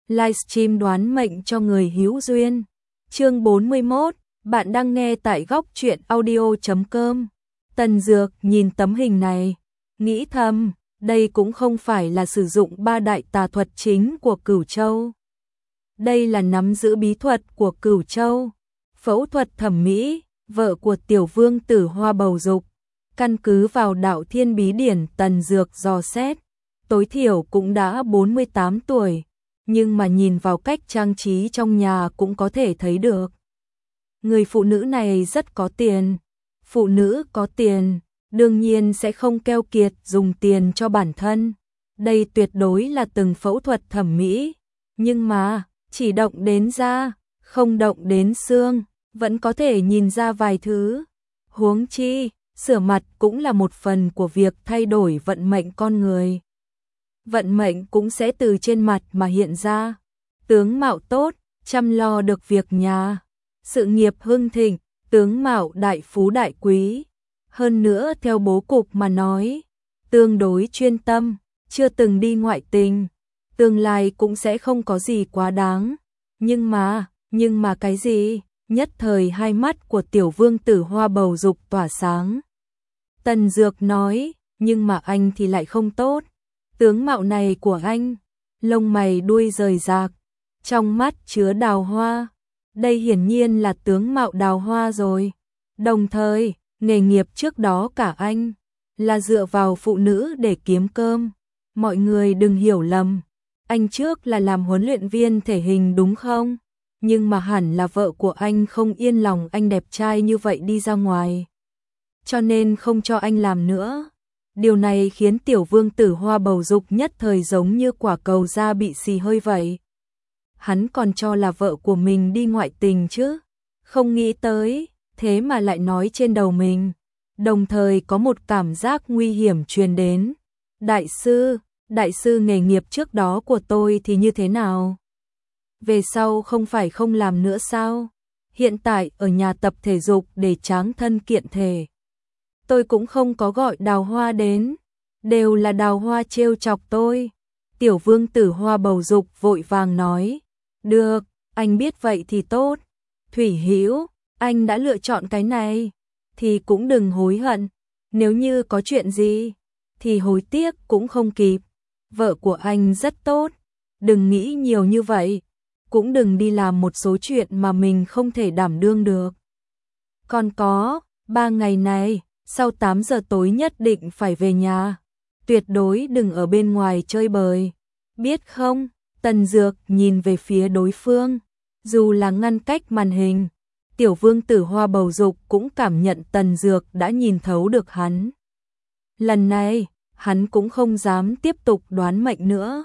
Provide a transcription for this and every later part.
livestream đoán mệnh cho người hữu duyên. Chương 41, bạn đang nghe tại góc truyện audio.com. Tần Dược nhìn tấm hình này, nghĩ thầm, đây cũng không phải là sử dụng ba đại tà thuật chính của Cửu Châu. Đây là nắm giữ bí thuật của Cửu Châu. Phẫu thuật thẩm mỹ, vợ của Tiểu Vương Tử Hoa bầu dục. Căn cứ vào Đạo Thiên Bí Điển Tần Dược dò xét, tối thiểu cũng đã 48 tuổi, nhưng mà nhìn vào cách trang trí trong nhà cũng có thể thấy được. Người phụ nữ này rất có tiền. Phụ nữ có tiền, đương nhiên sẽ không keo kiệt dùng tiền cho bản thân. Đây tuyệt đối là từng phẫu thuật thẩm mỹ, nhưng mà chỉ động đến da, không động đến xương, vẫn có thể nhìn ra vài thứ. Huống chi, sửa mặt cũng là một phần của việc thay đổi vận mệnh con người. Vận mệnh cũng sẽ từ trên mặt mà hiện ra. Tướng mạo tốt, chăm lo được việc nhà, sự nghiệp hưng thịnh, tướng mạo đại phú đại quý. Hơn nữa theo bố cục mà nói, tương đối chuyên tâm, chưa từng đi ngoại tình, tương lai cũng sẽ không có gì quá đáng. Nhưng mà cái gì? Nhất thời hai mắt của Tiểu Vương Tử Hoa bầu dục tỏa sáng. Tần Dược nói, nhưng mà anh thì lại không tốt. Tướng mạo này của anh, lông mày đuôi rời rạc, trong mắt chứa đào hoa. Đây hiển nhiên là tướng mạo đào hoa rồi. Đồng thời, nghề nghiệp trước đó cả anh là dựa vào phụ nữ để kiếm cơm. Mọi người đừng hiểu lầm, anh trước là làm huấn luyện viên thể hình đúng không? Nhưng mà hẳn là vợ của anh không yên lòng anh đẹp trai như vậy đi ra ngoài, cho nên không cho anh làm nữa. Điều này khiến Tiểu Vương Tử Hoa bầu dục nhất thời giống như quả cầu da bị xì hơi vậy. Hắn còn cho là vợ của mình đi ngoại tình chứ, không nghĩ tới, thế mà lại nói trên đầu mình. Đồng thời có một cảm giác nguy hiểm truyền đến. Đại sư nghề nghiệp trước đó của tôi thì như thế nào? Về sau không phải không làm nữa sao? Hiện tại ở nhà tập thể dục để tráng thân kiện thể. Tôi cũng không có gọi đào hoa đến, đều là đào hoa trêu chọc tôi. Tiểu Vương Tử Hoa bầu dục vội vàng nói, được, anh biết vậy thì tốt. Thủy Hữu, anh đã lựa chọn cái này, thì cũng đừng hối hận. Nếu như có chuyện gì, thì hối tiếc cũng không kịp. Vợ của anh rất tốt, đừng nghĩ nhiều như vậy, cũng đừng đi làm một số chuyện mà mình không thể đảm đương được. Còn có, 3 ngày này, sau 8 giờ tối nhất định phải về nhà, tuyệt đối đừng ở bên ngoài chơi bời, biết không? Tần Dược nhìn về phía đối phương, dù là ngăn cách màn hình, Tiểu Vương Tử Hoa bầu dục cũng cảm nhận Tần Dược đã nhìn thấu được hắn. Lần này, hắn cũng không dám tiếp tục đoán mệnh nữa.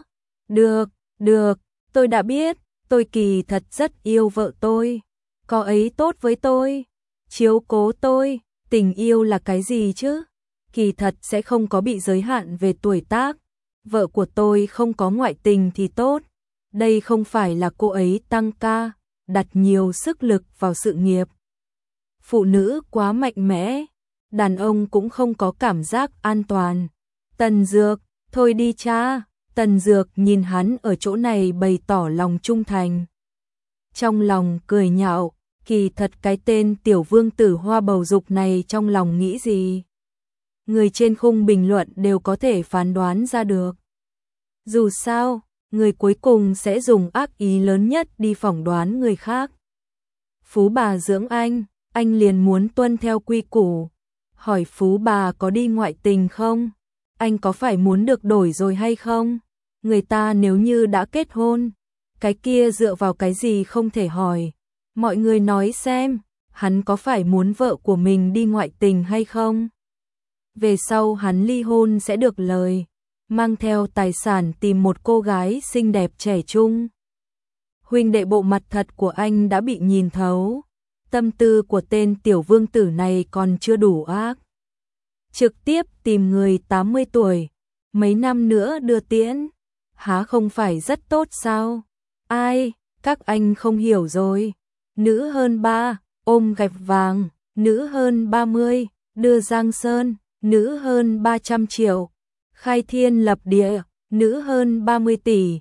Được, tôi đã biết, tôi kỳ thật rất yêu vợ tôi, cô ấy tốt với tôi, chiếu cố tôi. Tình yêu là cái gì chứ? Kỳ thật sẽ không có bị giới hạn về tuổi tác. Vợ của tôi không có ngoại tình thì tốt. Đây không phải là cô ấy tăng ca, đặt nhiều sức lực vào sự nghiệp. Phụ nữ quá mạnh mẽ, đàn ông cũng không có cảm giác an toàn. Tần Dược, thôi đi cha. Tần Dược nhìn hắn ở chỗ này bày tỏ lòng trung thành. Trong lòng cười nhạo, kỳ thật cái tên Tiểu Vương Tử Hoa bầu dục này trong lòng nghĩ gì? Người trên khung bình luận đều có thể phán đoán ra được. Dù sao, người cuối cùng sẽ dùng ác ý lớn nhất đi phỏng đoán người khác. Phú bà dưỡng anh liền muốn tuân theo quy củ. Hỏi phú bà có đi ngoại tình không? Anh có phải muốn được đổi rồi hay không? Người ta nếu như đã kết hôn, cái kia dựa vào cái gì không thể hỏi. Mọi người nói xem, hắn có phải muốn vợ của mình đi ngoại tình hay không? Về sau hắn ly hôn sẽ được lời, mang theo tài sản tìm một cô gái xinh đẹp trẻ trung. Huynh đệ, bộ mặt thật của anh đã bị nhìn thấu. Tâm tư của tên Tiểu Vương Tử này còn chưa đủ ác. Trực tiếp tìm người 80 tuổi, mấy năm nữa đưa tiễn, há không phải rất tốt sao? Ai, các anh không hiểu rồi. Nữ hơn 3, ôm gạch vàng, nữ hơn 30, đưa Giang Sơn, nữ hơn 300 triệu, khai thiên lập địa, nữ hơn 30 tỷ,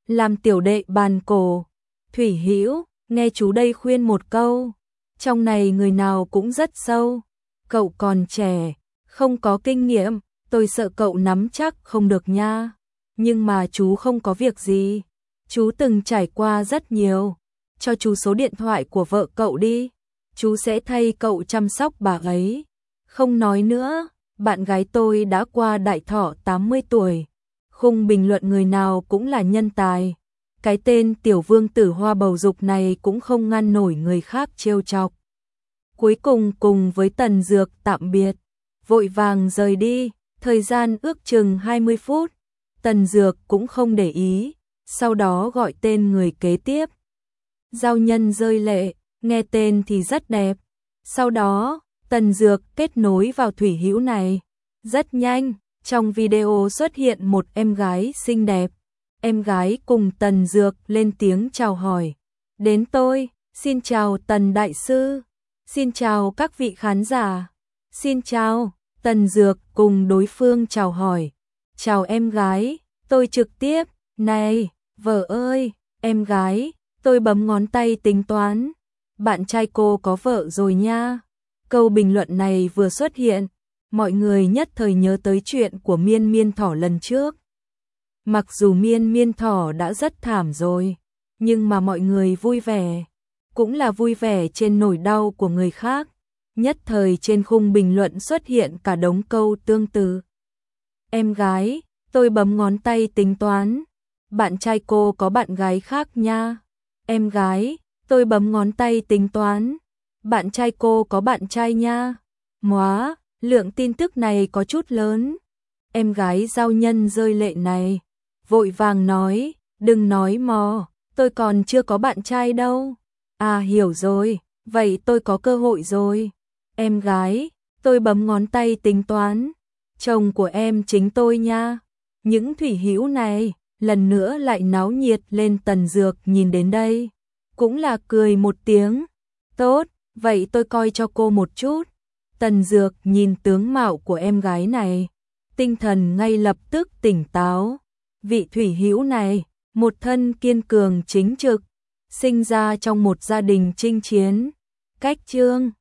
làm tiểu đệ bàn cổ. Thủy Hữu, nghe chú đây khuyên một câu, trong này người nào cũng rất sâu, cậu còn trẻ, không có kinh nghiệm, tôi sợ cậu nắm chắc không được nha. Nhưng mà chú không có việc gì, chú từng trải qua rất nhiều, cho chú số điện thoại của vợ cậu đi, chú sẽ thay cậu chăm sóc bà ấy. Không nói nữa, bạn gái tôi đã qua đại thọ 80 tuổi, khung bình luận người nào cũng là nhân tài. Cái tên tiểu vương tử hoa bầu dục này cũng không ngăn nổi người khác trêu chọc. Cuối cùng cùng với Tần Dược tạm biệt, vội vàng rời đi, thời gian ước chừng 20 phút. Tần Dược cũng không để ý, sau đó gọi tên người kế tiếp. Giao Nhân rơi lệ, nghe tên thì rất đẹp. Sau đó, Tần Dược kết nối vào Thủy Hữu này. Rất nhanh, trong video xuất hiện một em gái xinh đẹp. Em gái cùng Tần Dược lên tiếng chào hỏi. Đến tôi, xin chào Tần Đại Sư. Xin chào các vị khán giả. Xin chào, Tần Dược cùng đối phương chào hỏi. Chào em gái, tôi trực tiếp. Này, vợ ơi, em gái, tôi bấm ngón tay tính toán. Bạn trai cô có vợ rồi nha. Câu bình luận này vừa xuất hiện, mọi người nhất thời nhớ tới chuyện của Miên Miên Thỏ lần trước. Mặc dù Miên Miên Thỏ đã rất thảm rồi, nhưng mà mọi người vui vẻ, cũng là vui vẻ trên nỗi đau của người khác. Nhất thời trên khung bình luận xuất hiện cả đống câu tương tự. Em gái, tôi bấm ngón tay tính toán. Bạn trai cô có bạn gái khác nha. Em gái, tôi bấm ngón tay tính toán. Bạn trai cô có bạn trai nha. Móa, lượng tin tức này có chút lớn. Em gái Giao Nhân rơi lệ này vội vàng nói, đừng nói mò, tôi còn chưa có bạn trai đâu. À hiểu rồi, vậy tôi có cơ hội rồi. Em gái, tôi bấm ngón tay tính toán. Chồng của em chính tôi nha. Những Thủy Hữu này lần nữa lại náo nhiệt lên. Tần Dược nhìn đến đây cũng là cười một tiếng. Tốt, vậy tôi coi cho cô một chút. Tần Dược nhìn tướng mạo của em gái này, tinh thần ngay lập tức tỉnh táo. Vị Thủy Hữu này, một thân kiên cường chính trực, sinh ra trong một gia đình chinh chiến. Cách chương